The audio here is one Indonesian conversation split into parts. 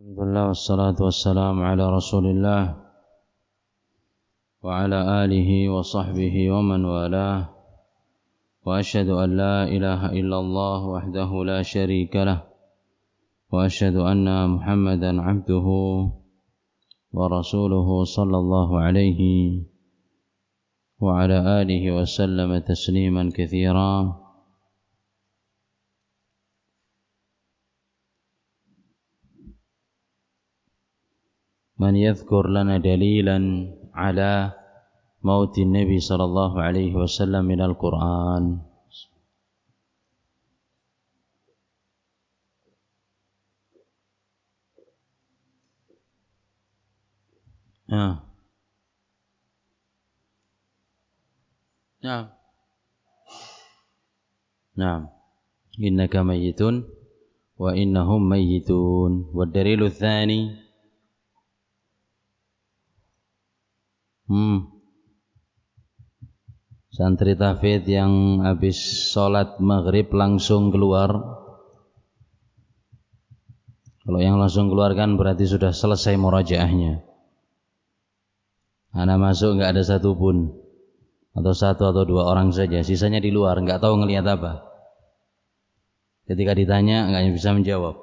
Alhamdulillah wassalatu wassalamu ala Rasulillah wa ala alihi wa sahbihi wa man walah wa asyhadu an la ilaha illallah wahdahu la syarika lah wa asyhadu anna Muhammadan abduhu wa rasuluhu sallallahu alaihi wa ala alihi wa sallama tasliman katsira. من يذكر لنا دليلا على موت النبي صلى الله عليه وسلم من القرآن. نعم إنك ميت وإنهم ميتون. والدليل الثاني santri tahfidz yang habis sholat maghrib langsung keluar. Kalau yang langsung keluar kan berarti sudah selesai murajaahnya. Anak masuk nggak ada satupun, atau satu atau dua orang saja, sisanya di luar nggak tahu ngelihat apa. Ketika ditanya nggak bisa menjawab.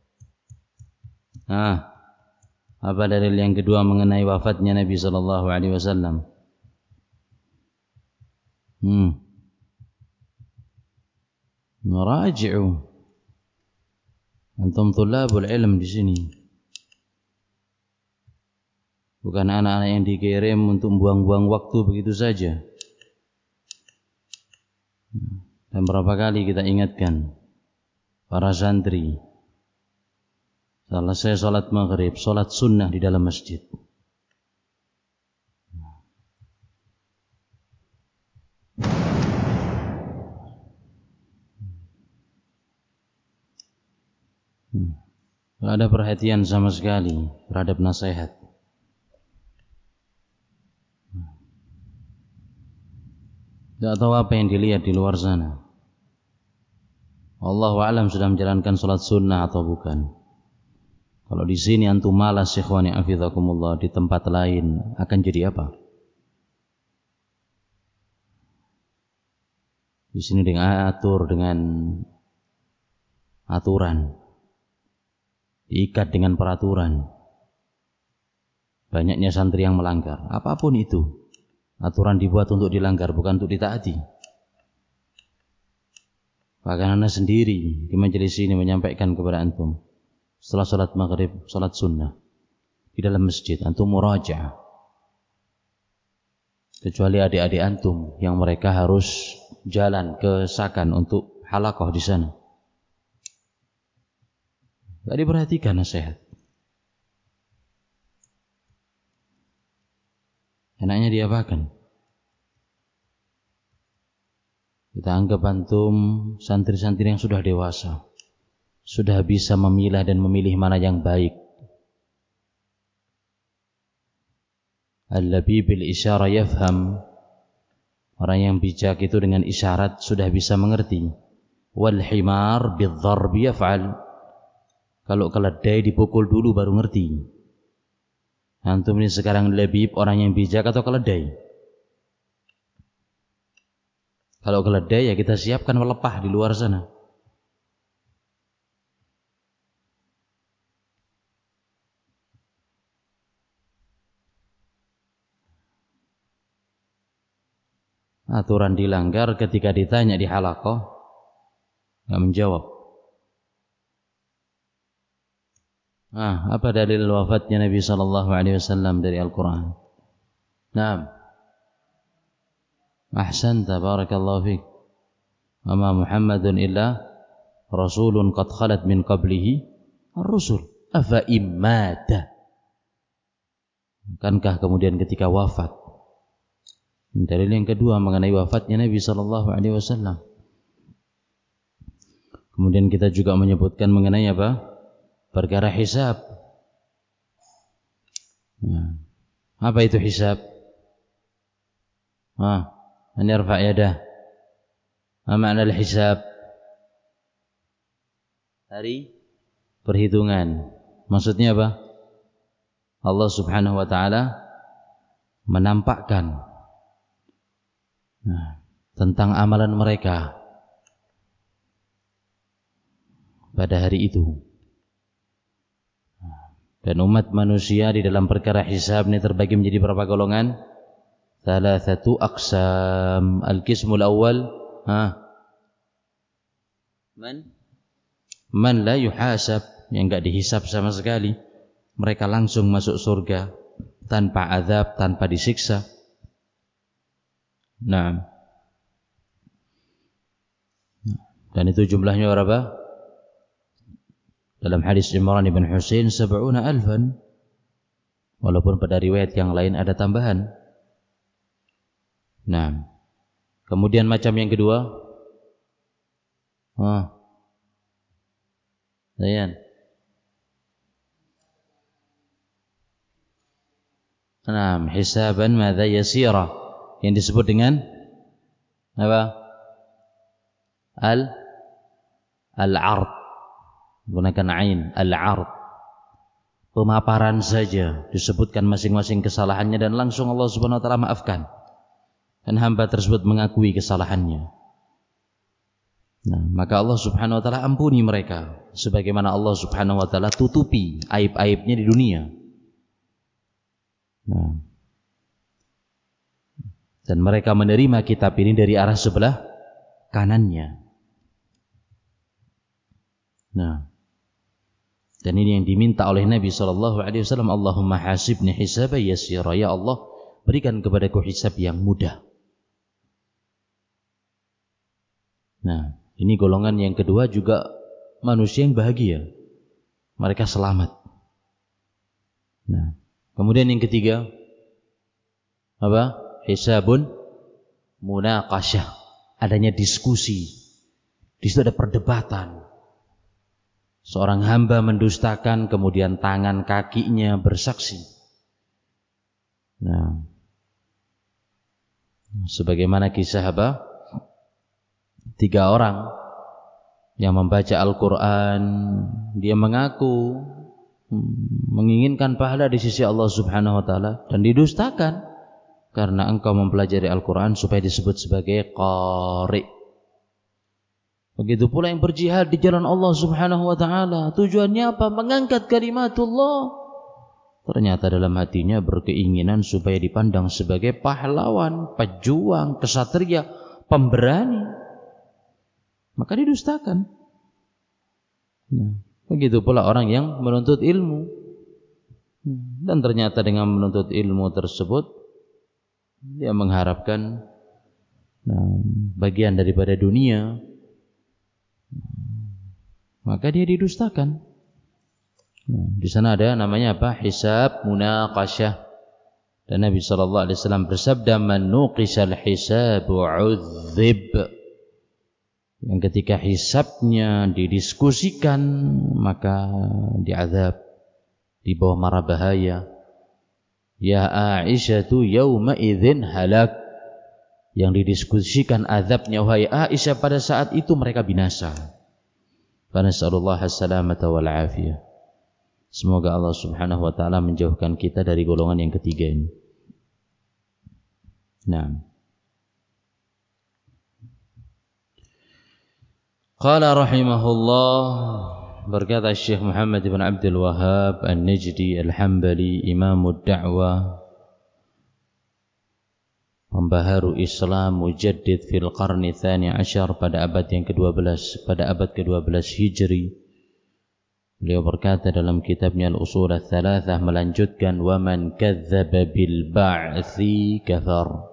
Apa dalil yang kedua mengenai wafatnya Nabi sallallahu alaihi wasallam? Meraji'u. Antum tulabul ilm di sini. Bukan anak-anak yang dikirim untuk buang-buang waktu begitu saja. Dan berapa kali kita ingatkan para santri, selesai sholat maghrib, sholat sunnah di dalam masjid. Tidak ada perhatian sama sekali terhadap nasihat. Tidak tahu apa yang dilihat di luar sana. Allahu a'lam sudah menjalankan sholat sunnah atau bukan. Kalau di sini antum malas ikhwani hafizakumullah, di tempat lain akan jadi apa? Di sini dengan aturan, diikat dengan peraturan. Banyaknya santri yang melanggar. Apapun itu, aturan dibuat untuk dilanggar, bukan untuk ditaati. Bahkan anda sendiri di majelis ini menyampaikan kepada antum, setelah sholat maghrib, sholat sunnah di dalam masjid, antum murajaah. Kecuali adik-adik antum yang mereka harus jalan ke Sakan untuk halaqah di sana. Tidak diperhatikan nasihat. Enaknya diapakan? Kita anggap antum santri-santri yang sudah dewasa, sudah bisa memilah dan memilih mana yang baik. Al-labib bil isyarah yafham. Orang yang bijak itu dengan isyarat sudah bisa mengerti. Wal himar bil dharbi yaf'al. Kalau keledai dipukul dulu baru ngerti. Antum ini sekarang labib, orang yang bijak atau keledai? Kalau keledai ya kita siapkan melepah di luar sana. Aturan dilanggar, ketika ditanya di halaqah enggak menjawab. Apa dalil wafatnya Nabi sallallahu alaihi wasallam dari Al-Qur'an? Naam. Ahsanta, barakallahu fiik. Wa ma Muhammadun illa rasulun qad khalat min qablihi ar-rusul afa immata. Bukankah kemudian ketika wafat? Dalil yang kedua mengenai wafatnya Nabi sallallahu alaihi wasallam. Kemudian kita juga menyebutkan mengenai apa? Perkara hisab. Apa itu hisab? Man yarfa' yadah. Ma makna al-hisab? Hari perhitungan. Maksudnya apa? Allah Subhanahu wa taala menampakkan tentang amalan mereka pada hari itu. Dan umat manusia di dalam perkara hisab ini terbagi menjadi berapa golongan? Thalathatu aqsam. Al-qismul awal, man la yuhasab, yang enggak dihisab sama sekali. Mereka langsung masuk surga tanpa azab, tanpa disiksa. Nah, dan itu jumlahnya berapa? Dalam hadis Imran ibn Husain 70,000. Walaupun pada riwayat yang lain ada tambahan. Nah, kemudian macam yang kedua, Zayan. Nah, hisaban madza yasira, yang disebut dengan apa? Al-'ard. Gunakan ain, al-'ard. Pemaparan saja, disebutkan masing-masing kesalahannya dan langsung Allah Subhanahu wa taala maafkan. Dan hamba tersebut mengakui kesalahannya. Nah, maka Allah Subhanahu wa taala ampuni mereka sebagaimana Allah Subhanahu wa taala tutupi aib-aibnya di dunia. Nah, dan mereka menerima kitab ini dari arah sebelah kanannya. Nah, dan ini yang diminta oleh Nabi SAW. Allahumma hasibni hisaban yasira. Ya Allah, berikan kepadaku hisab yang mudah. Nah, ini golongan yang kedua juga manusia yang bahagia. Mereka selamat. Nah, kemudian yang ketiga apa? Hisabun munaqasyah. Adanya diskusi. Di situ ada perdebatan. Seorang hamba mendustakan, kemudian tangan kakinya bersaksi. Nah, sebagaimana kisah apa? 3 orang yang membaca Al-Quran, dia mengaku menginginkan pahala di sisi Allah Subhanahu wa taala dan didustakan karena engkau mempelajari Al-Quran supaya disebut sebagai qari. Begitu pula yang berjihad di jalan Allah Subhanahu wa taala, tujuannya apa? Mengangkat kalimatullah. Ternyata dalam hatinya berkeinginan supaya dipandang sebagai pahlawan, pejuang, kesatria, pemberani. Maka didustakan. Nah, begitu pula orang yang menuntut ilmu. Dan ternyata dengan menuntut ilmu tersebut dia mengharapkan bagian daripada dunia. Maka dia didustakan. Di sana ada namanya apa? Hisab munaqasyah. Dan Nabi sallallahu alaihi wasallam bersabda, "Man nuqisal hisab 'udzib." Yang ketika hisabnya didiskusikan, maka diazab, dibawa mara bahaya. Ya Aisyatu yawma idzin halak. Yang didiskusikan azabnya, wahai Aisyah, pada saat itu mereka binasa. Nasallallahu as-salamata wal afiyah. Semoga Allah Subhanahu wa taala menjauhkan kita dari golongan yang ketiga ini. Nah. Qala rahimahullah, berkata Syekh Muhammad bin Abdul Wahhab An-Najdi Al-Hambali, Imamud Da'wah, pembaharu Islam, mujaddid fil qarni tsani asyar, pada abad yang ke-12, pada abad ke-12 Hijri. Beliau berkata dalam kitabnya Al-Usul Ats-Tsalatsah, melanjutkan, wa man kadzdzaba bil ba'tsi kafar.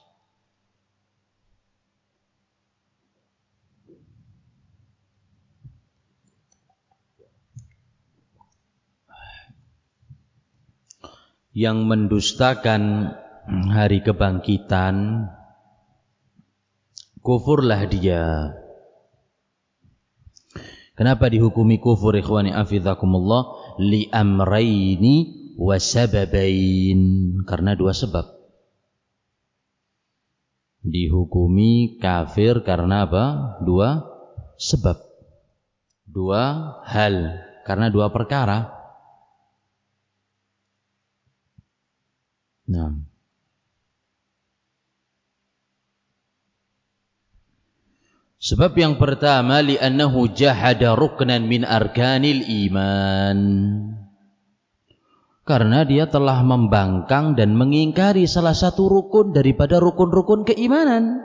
Yang mendustakan hari kebangkitan, kufurlah dia. Kenapa dihukumi kufur, ikhwani afizakumullah? Li amraini wa sababain, karena 2 sebab. Dihukumi kafir karena apa? 2 sebab. 2 hal, karena 2 perkara. Nah. Sebab yang pertama li'annahu jahada ruknan min arkanil iman. Karena dia telah membangkang dan mengingkari salah satu rukun daripada rukun-rukun keimanan.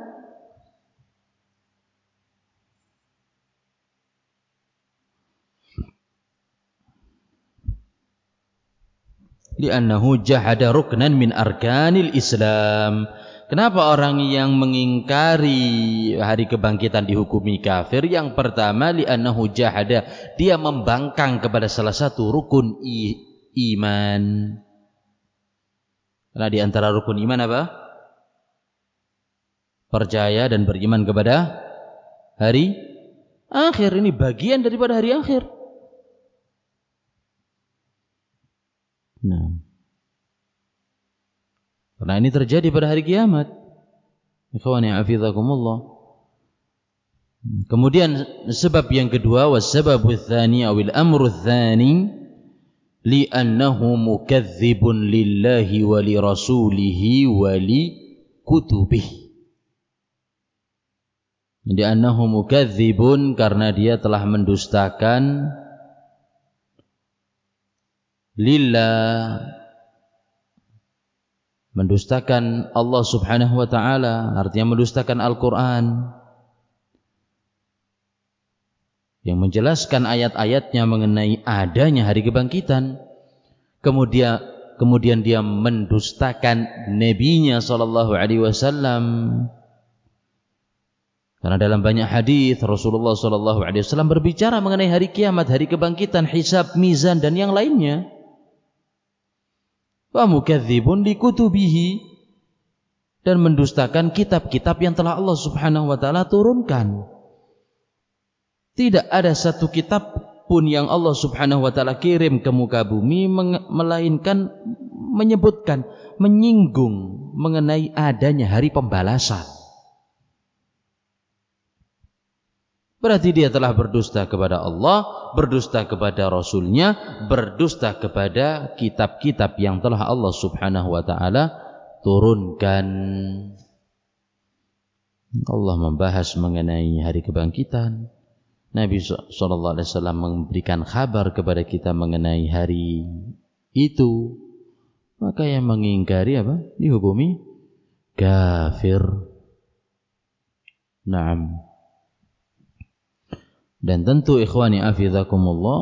Li'annahu jahada ruknan min arkanil Islam. Kenapa orang yang mengingkari hari kebangkitan dihukumi kafir? Yang pertama li'annahu jahada, dia membangkang kepada salah satu rukun iman. Karena di antara rukun iman apa? Percaya dan beriman kepada hari akhir. Ini bagian daripada hari akhir. Nah, karena ini terjadi pada hari kiamat. Ikhwani hafizakumullah. Kemudian sebab yang kedua, wassababu tsani awil amru tsani li'annahu mukadzibun lillahi wa li rasulihi wa li kutubihi. Li'annahu mukadzibun, karena dia telah mendustakan lillah, mendustakan Allah subhanahu wa ta'ala, artinya mendustakan Al-Quran yang menjelaskan ayat-ayatnya mengenai adanya hari kebangkitan. Kemudian dia mendustakan nabinya sallallahu alaihi wasallam, karena dalam banyak hadis Rasulullah sallallahu alaihi wasallam berbicara mengenai hari kiamat, hari kebangkitan, hisab, mizan dan yang lainnya. Wa mukadzibun likutubihi, dan mendustakan kitab-kitab yang telah Allah subhanahu wa ta'ala turunkan. Tidak ada satu kitab pun yang Allah subhanahu wa ta'ala kirim ke muka bumi melainkan menyebutkan, menyinggung mengenai adanya hari pembalasan. Berarti dia telah berdusta kepada Allah, berdusta kepada Rasulnya, berdusta kepada kitab-kitab yang telah Allah subhanahu wa ta'ala turunkan. Allah membahas mengenai hari kebangkitan. Nabi SAW memberikan kabar kepada kita mengenai hari itu. Maka yang mengingkari apa? Dihukumi kafir. Naam. Dan tentu ikhwani hafizakumullah,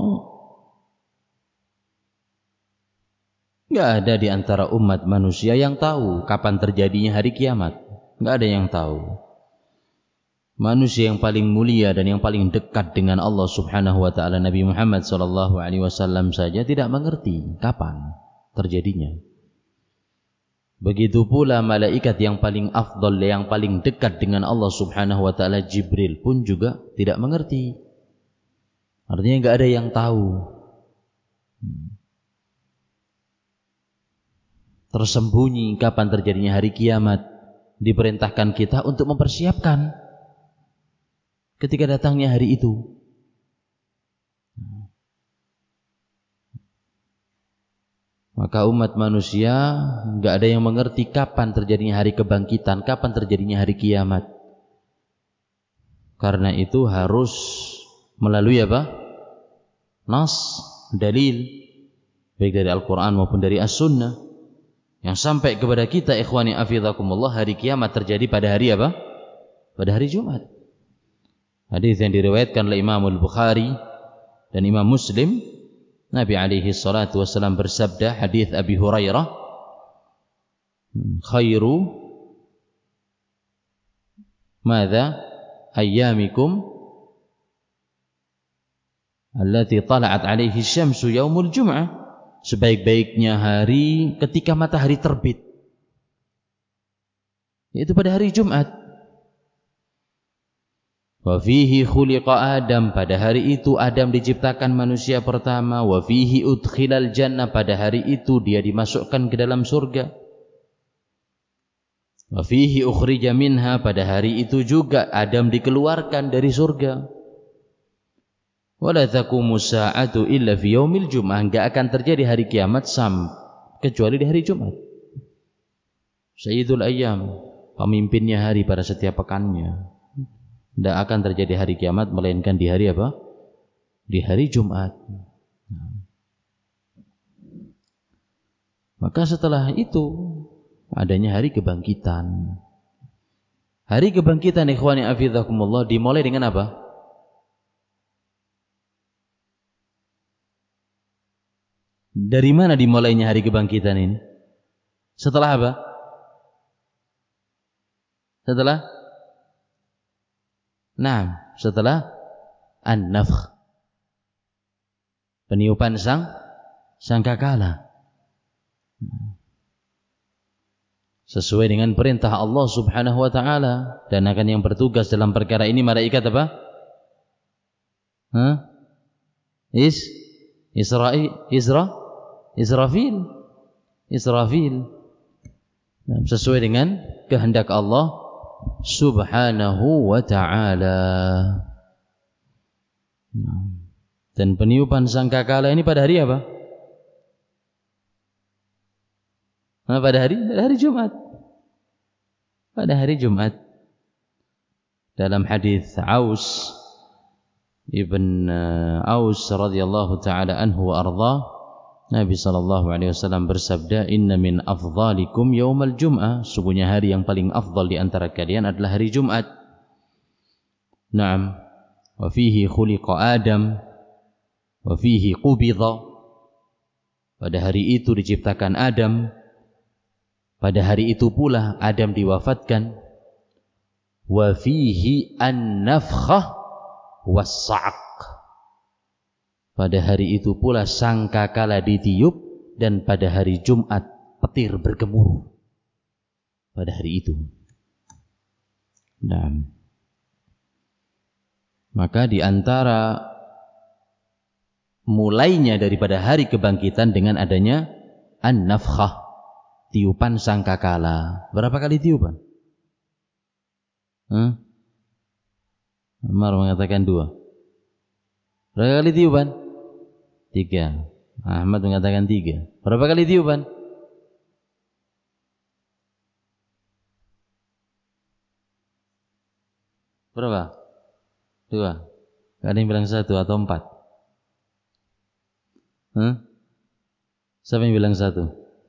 enggak ada di antara umat manusia yang tahu kapan terjadinya hari kiamat. Enggak ada yang tahu. Manusia yang paling mulia dan yang paling dekat dengan Allah subhanahu wa ta'ala, Nabi Muhammad sallallahu alaihi wasallam saja tidak mengerti kapan terjadinya. Begitu pula malaikat yang paling afdal, yang paling dekat dengan Allah subhanahu wa ta'ala, Jibril pun juga tidak mengerti. Artinya enggak ada yang tahu. Tersembunyi kapan terjadinya hari kiamat. Diperintahkan kita untuk mempersiapkan ketika datangnya hari itu. Maka umat manusia enggak ada yang mengerti kapan terjadinya hari kebangkitan, kapan terjadinya hari kiamat. Karena itu harus melalui apa? Nas, dalil, baik dari Al-Quran maupun dari As-Sunnah, yang sampai kepada kita ikhwani hafizakumullah, hari kiamat terjadi pada hari apa? Pada hari Jumat. Hadis yang diriwayatkan oleh Imam Al-Bukhari dan Imam Muslim, Nabi alaihi salatu wasallam bersabda, hadis Abi Hurairah, khairu madza ayyamikum allati tala'at alaihi syamsu yaumul jum'ah, sebaik-baiknya hari ketika matahari terbit, yaitu pada hari Jumat. Wa fihi khuliqa Adam, pada hari itu Adam diciptakan manusia pertama. Wa fihi udkhilal jannah, pada hari itu dia dimasukkan ke dalam surga. Wa fihi ukhrija minha, pada hari itu juga Adam dikeluarkan dari surga. Wala taqumu sa'atu illa fi yaumil jum'ah, enggak akan terjadi hari kiamat kecuali di hari Jumat. Sayyidul Ayyam, pemimpinnya hari pada setiap pekannya. Tidak akan terjadi hari kiamat melainkan di hari apa? Di hari Jumat. Maka setelah itu adanya hari kebangkitan. Hari kebangkitan ikhwani afizakumullah dimulai dengan apa? Dari mana dimulainya hari kebangkitan ini? Setelah apa? Setelah an-nafkh. Peniupan sangkakala. Sesuai dengan perintah Allah Subhanahu wa taala, dan akan yang bertugas dalam perkara ini malaikat apa? Israfil. Sesuai dengan kehendak Allah Subhanahu wa ta'ala. Dan peniupan sangkakala ini pada hari apa? Pada hari Jumat. Pada hari Jumat. Dalam hadis Aus ibn Aus radhiyallahu taala anhu wa arda, Nabi sallallahu alaihi wasallam bersabda, "Inna min afdhalikum yaumal jum'ah." Sungguhnya hari yang paling afdal di antara kalian adalah hari Jumat. Naam, wa fihi khuliqa Adam wa fihi qubidha. Pada hari itu diciptakan Adam. Pada hari itu pula Adam diwafatkan. Wa fihi an-nafkhah was-sa'q. Pada hari itu pula sangkakala ditiup, dan pada hari Jumat petir bergemuruh. Pada hari itu. Nah, maka di antara mulainya daripada hari kebangkitan dengan adanya an-nafkhah, tiupan sangkakala. Berapa kali tiupan? Umar mengatakan 2. Berapa kali tiupan? 3. Ahmad mengatakan 3. Berapa kali tiupan? Berapa? 2. Ada yang bilang 1 atau 4? Siapa yang bilang 1?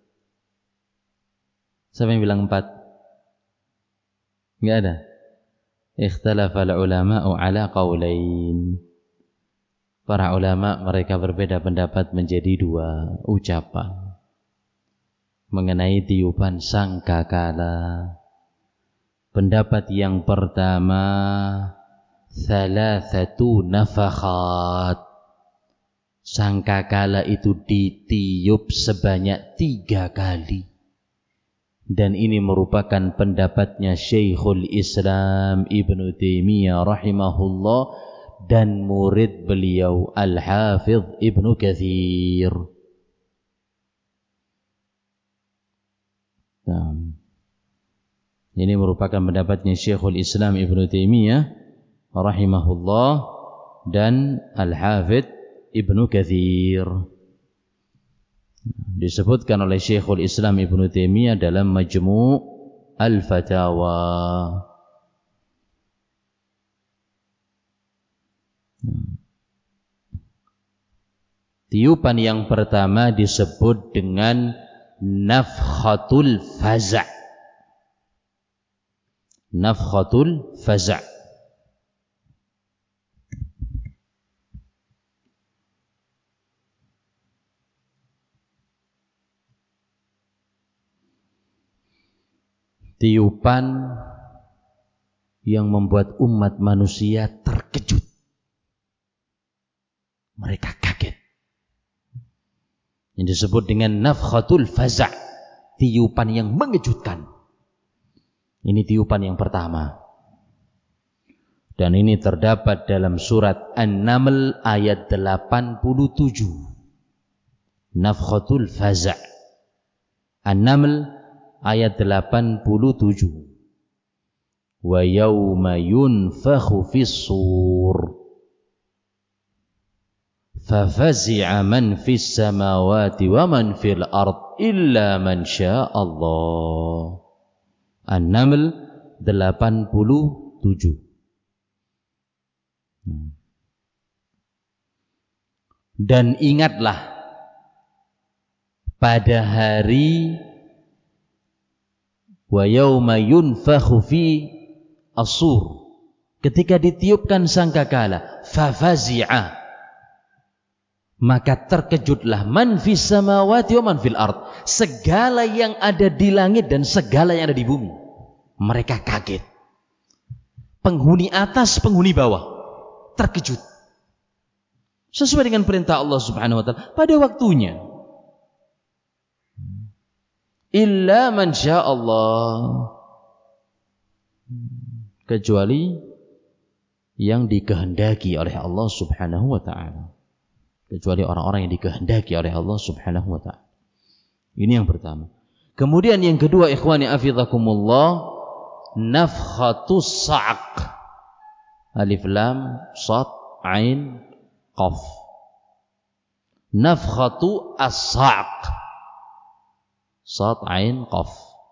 Siapa yang bilang 4? Enggak ada. Ikhtalafa al-ulama'u ala qaulain. Para ulama mereka berbeda pendapat menjadi 2 ucapan mengenai tiupan sangkakala. Pendapat yang pertama, thalathatu nafakhat. Sangkakala itu ditiup sebanyak 3 kali. Dan ini merupakan pendapatnya Syekhul Islam Ibnu Taimiyah rahimahullah dan murid beliau Al-Hafidh Ibnu Katsir. Ini merupakan pendapatnya Syekhul Islam Ibnu Taimiyah rahimahullah dan Al-Hafidh Ibnu Katsir. Disebutkan oleh Syekhul Islam Ibnu Taimiyah dalam Majmu' Al-Fatawa. Tiupan yang pertama disebut dengan nafkhatul faza'. Nafkhatul faza'. Tiupan yang membuat umat manusia terkejut. Mereka kaget. Yang disebut dengan nafkhatul faza', tiupan yang mengejutkan. Ini tiupan yang pertama. Dan ini terdapat dalam surat An-Naml ayat 87. Nafkhatul faza'. An-Naml ayat 87. Wa yawma yunfakhu fis-sur fafazi'a man fis samawati wa man fil ard illa man syaa Allah. An-Naml 87. Dan ingatlah pada hari wa yauma yunfakhu fi as-sur, ketika ditiupkan sangkakala, fafazi'a, maka terkejutlah man fis samawati wa man fil ard, segala yang ada di langit dan segala yang ada di bumi. Mereka kaget. Penghuni atas, penghuni bawah terkejut. Sesuai dengan perintah Allah Subhanahu wa taala pada waktunya. Illa man syaa Allah, kecuali yang dikehendaki oleh Allah Subhanahu wa taala. Kecuali orang-orang yang dikehendaki oleh Allah Subhanahu wa taala. Ini yang pertama. Kemudian yang kedua, ikhwani afidhakumullah, nafkhatus sa'q. Alif lam sad ain qaf. Nafkhatu as-sa'q. Sad ain qaf.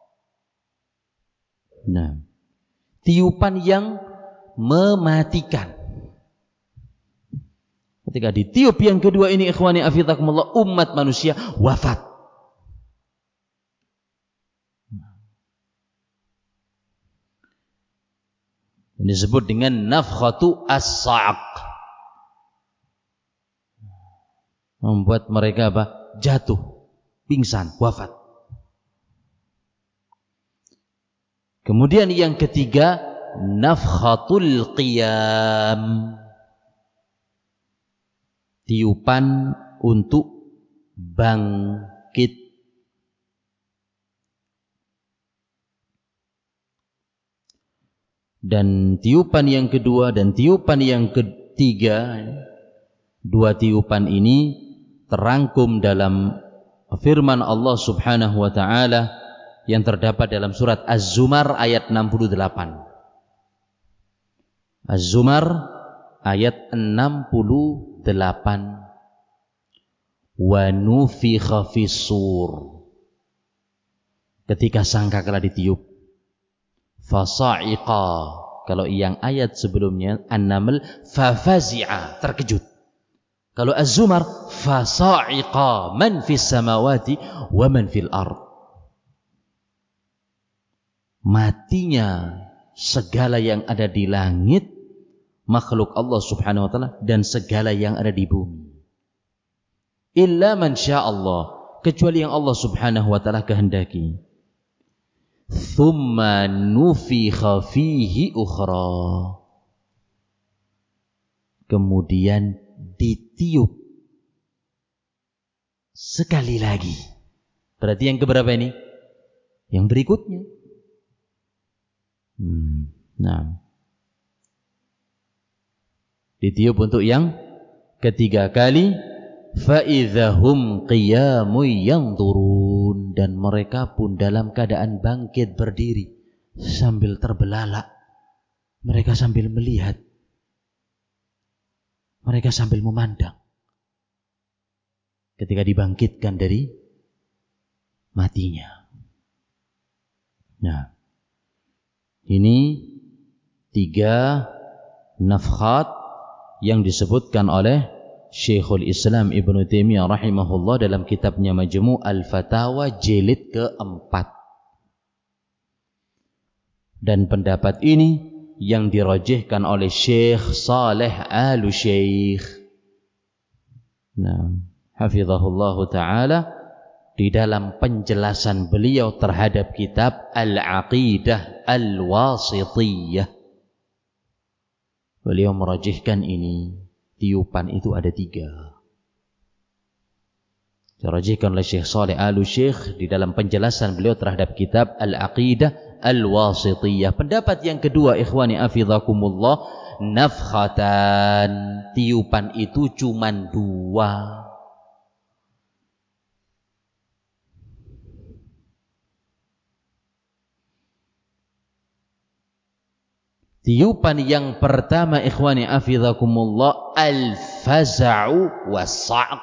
Nah, tiupan yang mematikan. Ketika ditiup yang kedua ini, ikhwani afidhakumullah, umat manusia wafat. Ini disebut dengan nafkhatu as-sa'q. Membuat mereka apa? Jatuh, pingsan, wafat. Kemudian yang ketiga, nafkhatul qiyam. Tiupan untuk bangkit. Dan tiupan yang kedua dan tiupan yang ketiga, dua tiupan ini terangkum dalam firman Allah Subhanahu wa taala yang terdapat dalam surat Az-Zumar ayat 68. Az-Zumar ayat 68. Wa nufikha fis-sur. Ketika sangkakala ditiup, fasa'iqa. Kalau yang ayat sebelumnya An-Naml, fafazi'a, terkejut. Kalau Az-Zumar, fasa'iqa man fis samawati wa man fil ard. Matinya segala yang ada di langit, makhluk Allah Subhanahu wa taala, dan segala yang ada di bumi. Illa man syaa Allah, kecuali yang Allah Subhanahu wa taala kehendaki. Thumma nufikha fihi ukhra. Kemudian ditiup sekali lagi. Berarti yang keberapa ini? Yang berikutnya. Nah, ditiup untuk yang ketiga kali. Fa'idhahum qiyamun yanzurun, dan mereka pun dalam keadaan bangkit berdiri sambil terbelalak. Mereka sambil melihat, mereka sambil memandang ketika dibangkitkan dari matinya. Nah, ini 3 nafkhat yang disebutkan oleh Syekhul Islam Ibnu Taimiyah rahimahullah dalam kitabnya Majmu' Al-Fatawa jilid ke-4. Dan pendapat ini yang dirajihkan oleh Syekh Saleh Al-Syekh, nah, hafizahullah ta'ala, di dalam penjelasan beliau terhadap kitab Al-Aqidah Al-Wasithiyah. Beliau merajihkan ini. Tiupan itu ada 3. Dirajihkan oleh Syekh Saleh Al-Syekh di dalam penjelasan beliau terhadap kitab Al-Aqidah Al-Wasithiyah. Pendapat yang kedua, ikhwani afidhakumullah, nafkhatan. Tiupan itu cuman 2. Tiupan yang pertama, ikhwani afidhakumullah, al-faza'u was-sa'q.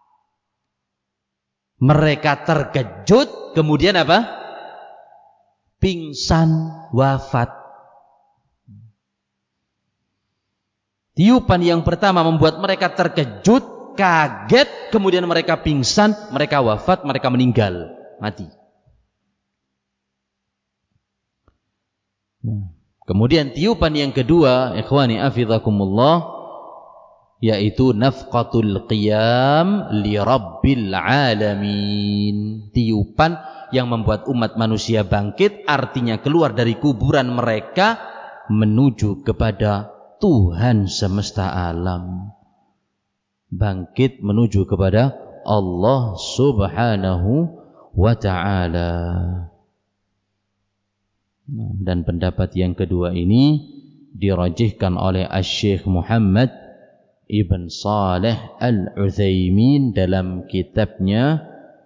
Mereka terkejut, kemudian apa? pingsan, wafat. Tiupan yang pertama membuat mereka terkejut, kaget, kemudian mereka pingsan, mereka wafat, mereka meninggal, mati. Kemudian tiupan yang kedua, ikhwani afizakumullah, yaitu nafqatul qiyam li rabbil alamin. Tiupan yang membuat umat manusia bangkit, artinya keluar dari kuburan mereka menuju kepada Tuhan semesta alam, bangkit menuju kepada Allah subhanahu wa ta'ala. Dan pendapat yang kedua ini dirajihkan oleh Asy-Syaikh Muhammad Ibn Shalih Al-Utsaimin dalam kitabnya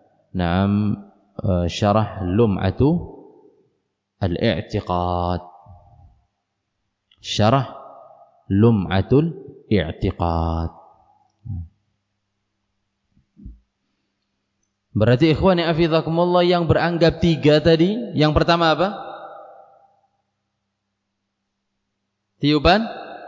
Syarah Lum'atu Al-I'tiqad. Syarah Lum'atul I'tiqad. Berarti ikhwani hafizakumullah, yang beranggap tiga tadi, yang pertama apa? Tiupan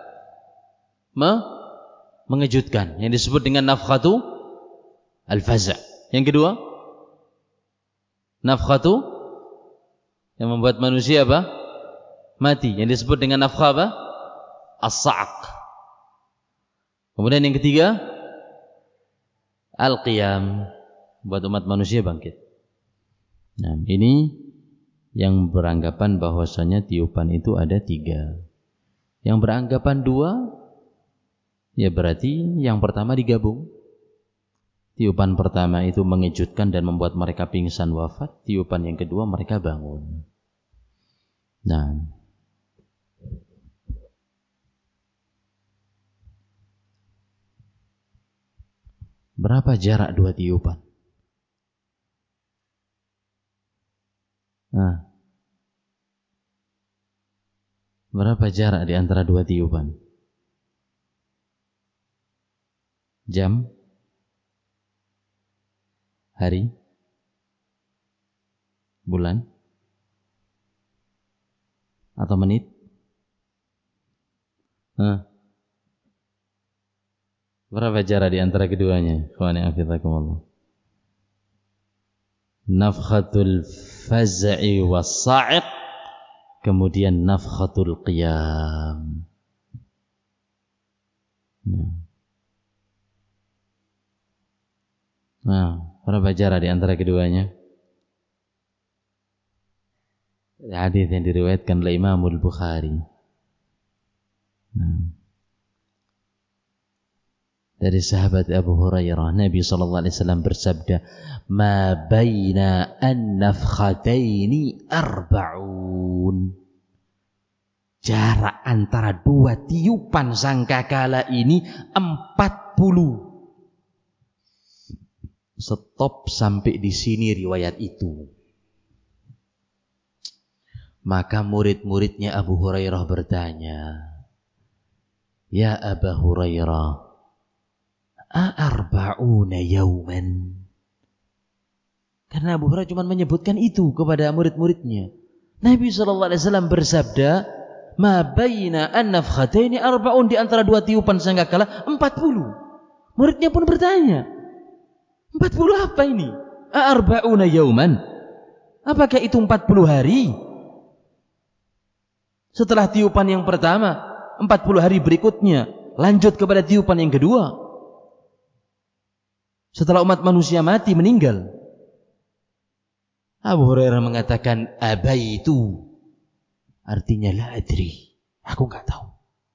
mengejutkan, yang disebut dengan nafkhatu al-faza'. Yang kedua, nafkhatu yang membuat manusia apa? Mati, yang disebut dengan nafkhah apa? As-sa'aq. Kemudian yang ketiga, al-qiyam, buat umat manusia bangkit. Nah, ini yang beranggapan bahwasanya tiupan itu ada tiga. Yang beranggapan dua, ya berarti yang pertama digabung. Tiupan pertama itu mengejutkan dan membuat mereka pingsan wafat. Tiupan yang kedua mereka bangun. Nah, berapa jarak dua tiupan? Berapa jarak di antara dua tiupan? Jam? Hari? Bulan? Atau menit? Berapa jarak di antara keduanya? Ikhwani hafizakumullah. Nafkhatul faz'i was-sa'iq, kemudian nafkhatul qiyam. Berapa jarak di antara keduanya? Hadis yang diriwayatkan oleh Imam Al-Bukhari. Dari sahabat Abu Hurairah, Nabi SAW bersabda, "Ma baina an-nafkhataini arba'un." Jarak antara dua tiupan sangkakala ini 40. Stop sampai di sini riwayat itu. Maka murid-muridnya Abu Hurairah bertanya, "Ya Abu Hurairah, arba'una yauman." Karena Abu Hurairah cuma menyebutkan itu kepada murid-muridnya. Nabi SAW bersabda, "Ma baina an-nafkhataini arba'un." Di antara dua tiupan sangkakala 40. Muridnya pun bertanya, 40 apa ini? Arba'una yauman. Apakah itu 40 hari? Setelah tiupan yang pertama, 40 hari berikutnya lanjut kepada tiupan yang kedua. Setelah umat manusia mati, meninggal. Abu Hurairah mengatakan, abaitu. Artinya la adri. Aku enggak tahu.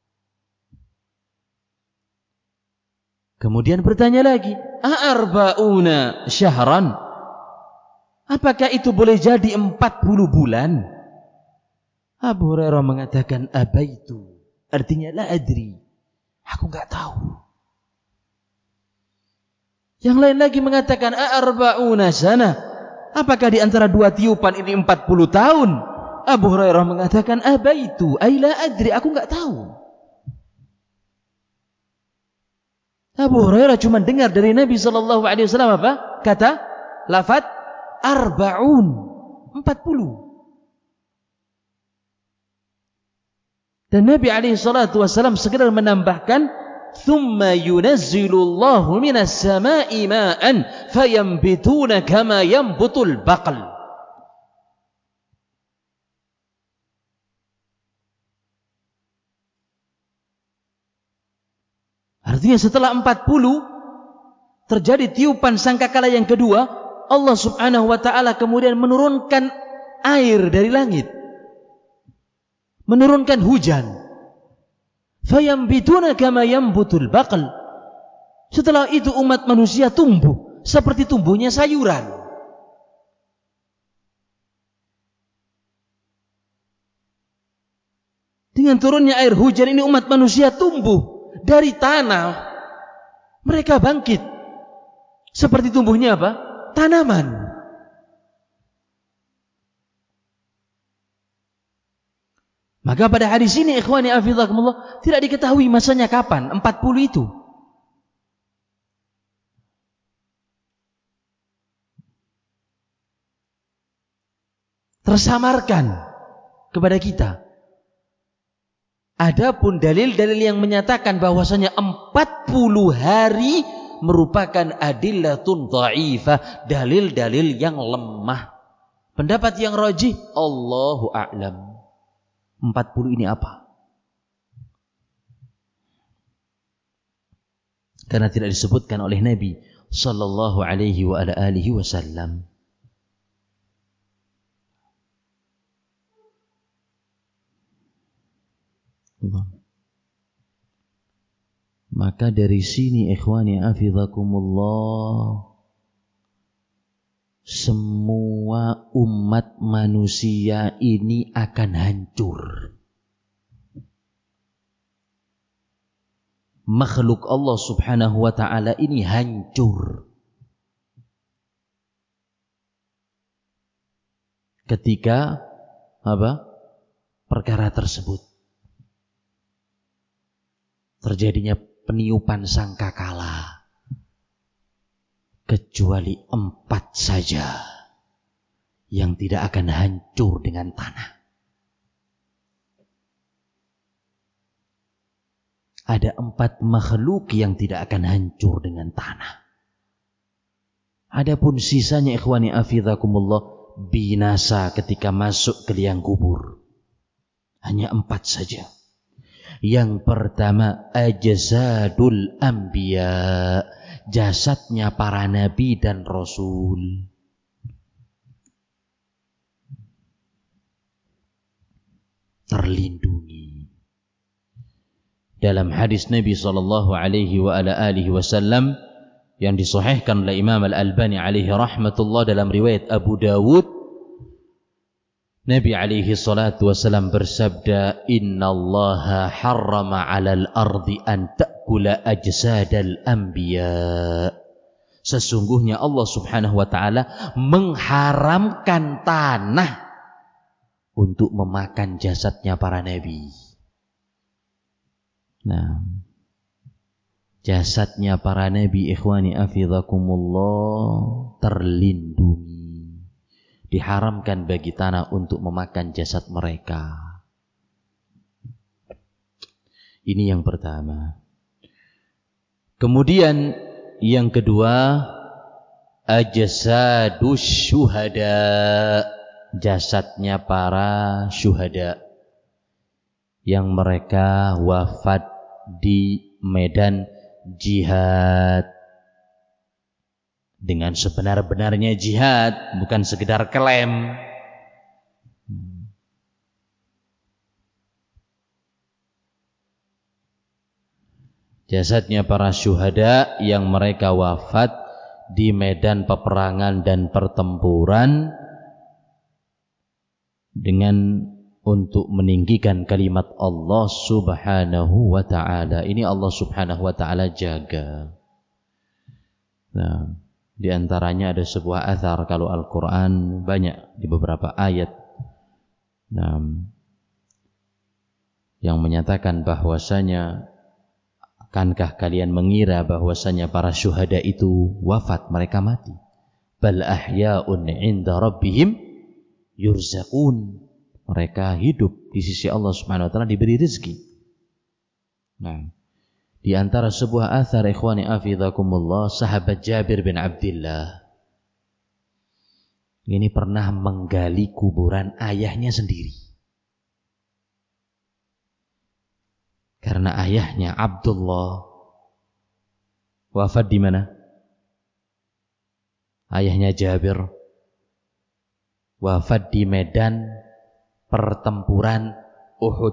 Kemudian bertanya lagi, arba'una syahran. Apakah itu boleh jadi 40 bulan? Abu Hurairah mengatakan, abaitu. Artinya la adri. Aku enggak tahu. Yang lain lagi mengatakan arba'una sana. Apakah di antara dua tiupan ini 40 tahun? Abu Hurairah mengatakan abaitu, ay la adri, aku enggak tahu. Abu Hurairah cuma dengar dari Nabi sallallahu alaihi wasallam apa? Kata lafaz arba'un, 40. Dan Nabi alaihi salatu wasallam segera menambahkan, "Tsumma yunazzilullahu minas sama'i ma'an fayambituna kama yambutul baqal." Artinya setelah 40 terjadi tiupan sangkakala yang kedua, Allah Subhanahu wa ta'ala kemudian menurunkan air dari langit, menurunkan hujan. Fayambituna kama yambutul baqal. Setelah itu umat manusia tumbuh seperti tumbuhnya sayuran. Dengan turunnya air hujan ini umat manusia tumbuh dari tanah. Mereka bangkit seperti tumbuhnya apa? Tanaman. Maka pada hadis ini ikhwani afizakumullah tidak diketahui masanya kapan 40 itu. Tersamarkan kepada kita. Adapun dalil-dalil yang menyatakan bahwasanya 40 hari merupakan adillatun dha'ifah, dalil-dalil yang lemah. Pendapat yang rajih, Allahu a'lam. 40 ini apa? Karena tidak disebutkan oleh Nabi sallallahu alaihi wa ala alihi wasallam. Maka dari sini ikhwani afizakumullah, semua umat manusia ini akan hancur. Makhluk Allah Subhanahu wa ta'ala ini hancur ketika apa? Perkara tersebut. Terjadinya peniupan sangkakala. Kecuali 4 saja yang tidak akan hancur dengan tanah. Ada 4 makhluk yang tidak akan hancur dengan tanah. Adapun sisanya ikhwani afizakumullah binasa ketika masuk ke liang kubur. Hanya 4 saja. Yang pertama, ajsadul anbiya, jasadnya para nabi dan rasul. Terlindungi. Dalam hadis Nabi sallallahu alaihi wa ala alihi wasallam yang disahihkan oleh Imam Al-Albani alaihi rahmatullah dalam riwayat Abu Dawud, Nabi alaihi salatu wasallam bersabda, "Innallaha harrama 'alal ardi an ta'kula ajsadal anbiya." Sesungguhnya Allah Subhanahu wa ta'ala mengharamkan tanah untuk memakan jasadnya para nabi. Nah, jasadnya para nabi ikhwani afizakumullah terlindungi. Diharamkan bagi tanah untuk memakan jasad mereka. Ini yang pertama. Kemudian yang kedua, ajsadus syuhada, jasadnya para syuhada yang mereka wafat di medan jihad. Dengan sebenar-benarnya jihad, bukan sekedar klaim. Jasadnya para syuhada yang mereka wafat di medan peperangan dan pertempuran dengan untuk meninggikan kalimat Allah Subhanahu wa ta'ala. Ini Allah Subhanahu wa ta'ala jaga. Nah, di antaranya ada sebuah athar, kalau Al-Quran banyak di beberapa ayat yang menyatakan bahwasanya, akankah kalian mengira bahwasanya para syuhada itu wafat, mereka mati? Bal ahya'un 'inda rabbihim yurzaqun. Mereka hidup di sisi Allah Subhanahu wa taala, diberi rezeki. Nah, di antara sebuah athar ikhwani afizakumullah, sahabat Jabir bin Abdullah ini pernah menggali kuburan ayahnya sendiri. Karena ayahnya Abdullah wafat di mana? Ayahnya Jabir wafat di medan pertempuran Uhud.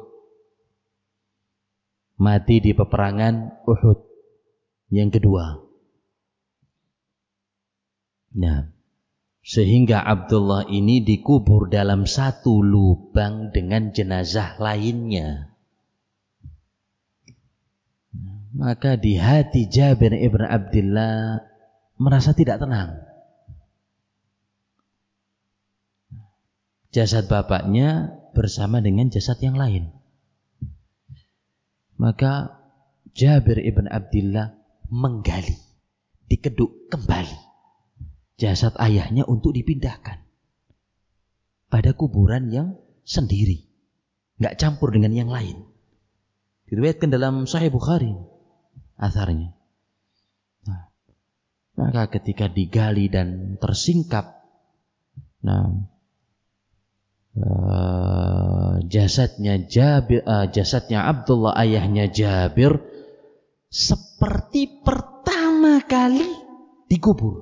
Mati di peperangan Uhud yang kedua. Nah, sehingga Abdullah ini dikubur dalam satu lubang dengan jenazah lainnya. Maka di hati Jabir ibn Abdullah merasa tidak tenang. Jasad bapaknya bersama dengan jasad yang lain. Maka Jabir ibn Abdullah menggali, dikeduk kembali jasad ayahnya untuk dipindahkan pada kuburan yang sendiri, nggak campur dengan yang lain. Diriwayatkan dalam Sahih Bukhari atharnya. Nah, maka ketika digali dan tersingkap, jasadnya Abdullah ayahnya Jabir seperti pertama kali dikubur.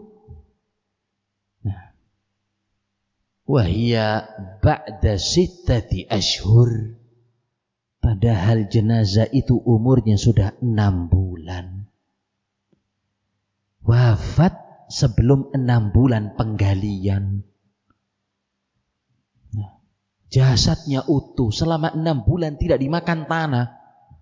Wahia ba'da sittati ashhur, padahal jenazah itu umurnya sudah 6 bulan. Wafat sebelum 6 bulan penggalian. Jasadnya utuh selama 6 bulan tidak dimakan tanah.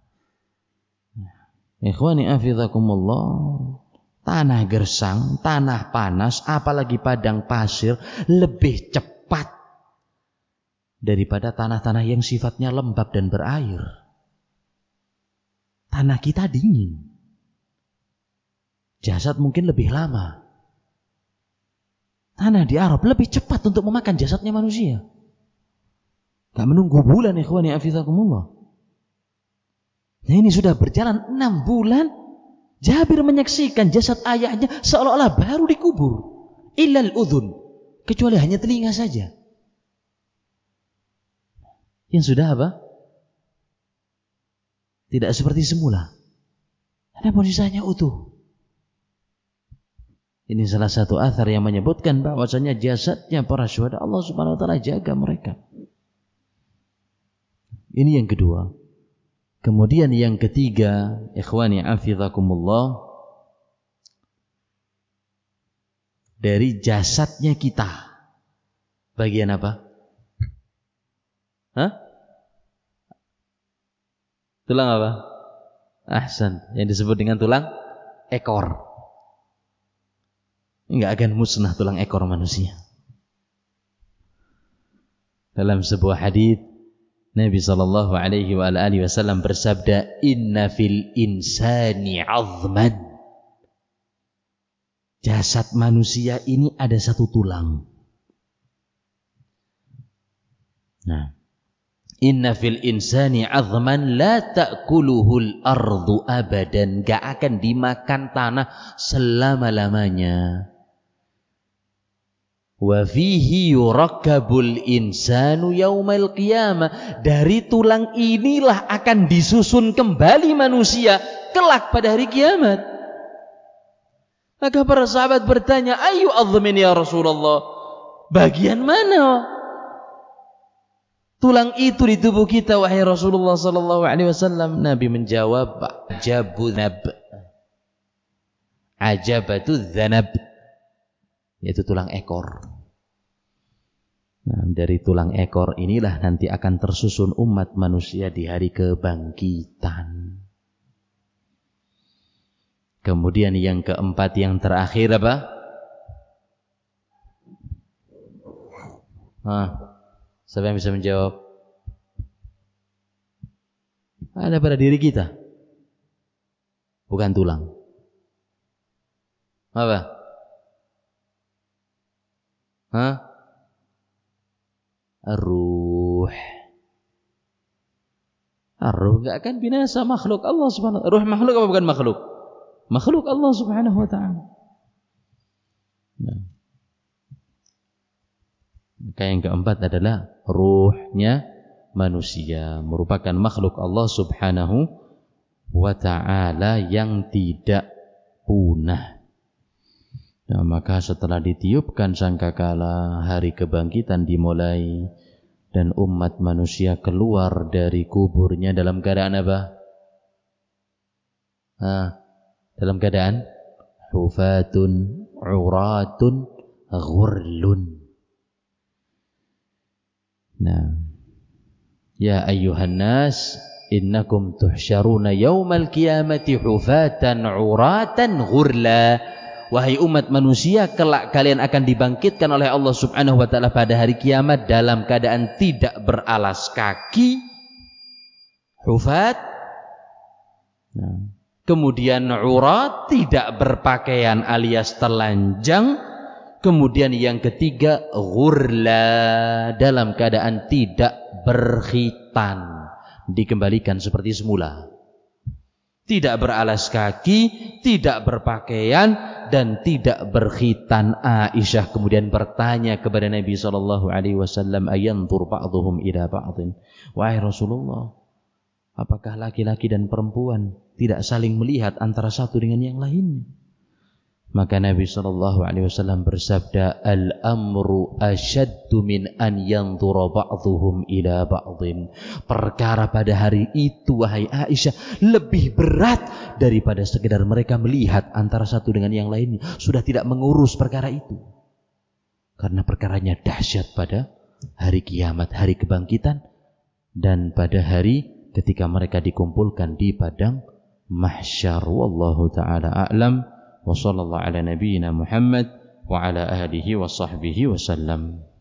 Ikhwani afizakumullah, tanah gersang, tanah panas, apalagi padang pasir lebih cepat daripada tanah-tanah yang sifatnya lembab dan berair. Tanah kita dingin. Jasad mungkin lebih lama. Tanah di Arab lebih cepat untuk memakan jasadnya manusia. Gak menunggu bulan, ikhwani afizakumullah. Nah, ini sudah berjalan 6 bulan. Jabir menyaksikan jasad ayahnya seolah-olah baru dikubur. Illal udhun, kecuali hanya telinga saja. Yang sudah apa? Tidak seperti semula. Adapun sisanya utuh. Ini salah satu athar yang menyebutkan bahwasanya jasadnya para syuhada Allah Subhanahu wa taala jaga mereka. Ini yang kedua. Kemudian yang ketiga, ikhwani afizakumullah, dari jasadnya kita. Bagian apa? Hah? Tulang apa? Ahsan, yang disebut dengan tulang ekor. Enggak akan musnah tulang ekor manusia. Dalam sebuah hadis Nabi sallallahu alaihi wa alihi wasallam bersabda, "Inna fil insani 'azman." Jasad manusia ini ada satu tulang. Nah, inna fil insani 'azman la ta'kuluhul ardu abadan, enggak akan dimakan tanah selama-lamanya. Wa fihi yurakkabul insanu yaumal qiyamah, dari tulang inilah akan disusun kembali manusia kelak pada hari kiamat. Maka para sahabat bertanya, ayu azmin ya Rasulullah, bagian mana tulang itu di tubuh kita wahai Rasulullah sallallahu alaihi wasallam? Nabi menjawab, ajabatu dzanab, yaitu tulang ekor. Nah, dari tulang ekor inilah nanti akan tersusun umat manusia di hari kebangkitan. Kemudian yang keempat, yang terakhir apa? Siapa yang bisa menjawab? Ada pada diri kita, bukan tulang. Apa? Ar-ruh. ruh. Ruh enggak akan binasa, makhluk Allah Subhanahu wa ta'ala. Ruh makhluk apa bukan makhluk? Makhluk Allah Subhanahu wa ta'ala. Nah. Maka yang keempat adalah ruhnya manusia, merupakan makhluk Allah Subhanahu wa ta'ala yang tidak punah. Nah, maka setelah ditiupkan sangkakala, hari kebangkitan dimulai dan umat manusia keluar dari kuburnya dalam keadaan apa? Dalam keadaan hufatun, uratun, ghurlun. Nah, ya ayyuhan nas innakum tuhsyaruna yaumal qiyamati hufatan uratan ghurla. Wahai umat manusia, kelak kalian akan dibangkitkan oleh Allah Subhanahu wa ta'ala pada hari kiamat dalam keadaan tidak beralas kaki, hufat. Nah, kemudian urat, tidak berpakaian alias telanjang. Kemudian yang ketiga ghurla, dalam keadaan tidak berkhitan, dikembalikan seperti semula. Tidak beralas kaki, tidak berpakaian, dan tidak berkhitan. Aisyah kemudian bertanya kepada Nabi SAW, ayantur ba'dhuhum ila ba'dhin. Wahai Rasulullah, apakah laki-laki dan perempuan tidak saling melihat antara satu dengan yang lainnya? Maka Nabi SAW bersabda, al-amru asyaddu min an yanzura ba'dhuhum ila ba'dhin. Perkara pada hari itu, wahai Aisyah, lebih berat daripada sekedar mereka melihat antara satu dengan yang lainnya. Sudah tidak mengurus perkara itu, karena perkaranya dahsyat pada hari kiamat, hari kebangkitan, dan pada hari ketika mereka dikumpulkan di padang mahsyar. Wallahu ta'ala a'lam. Wa sallallahu ala nabiyyina Muhammad wa ala alihi wa sahbihi wa sallam.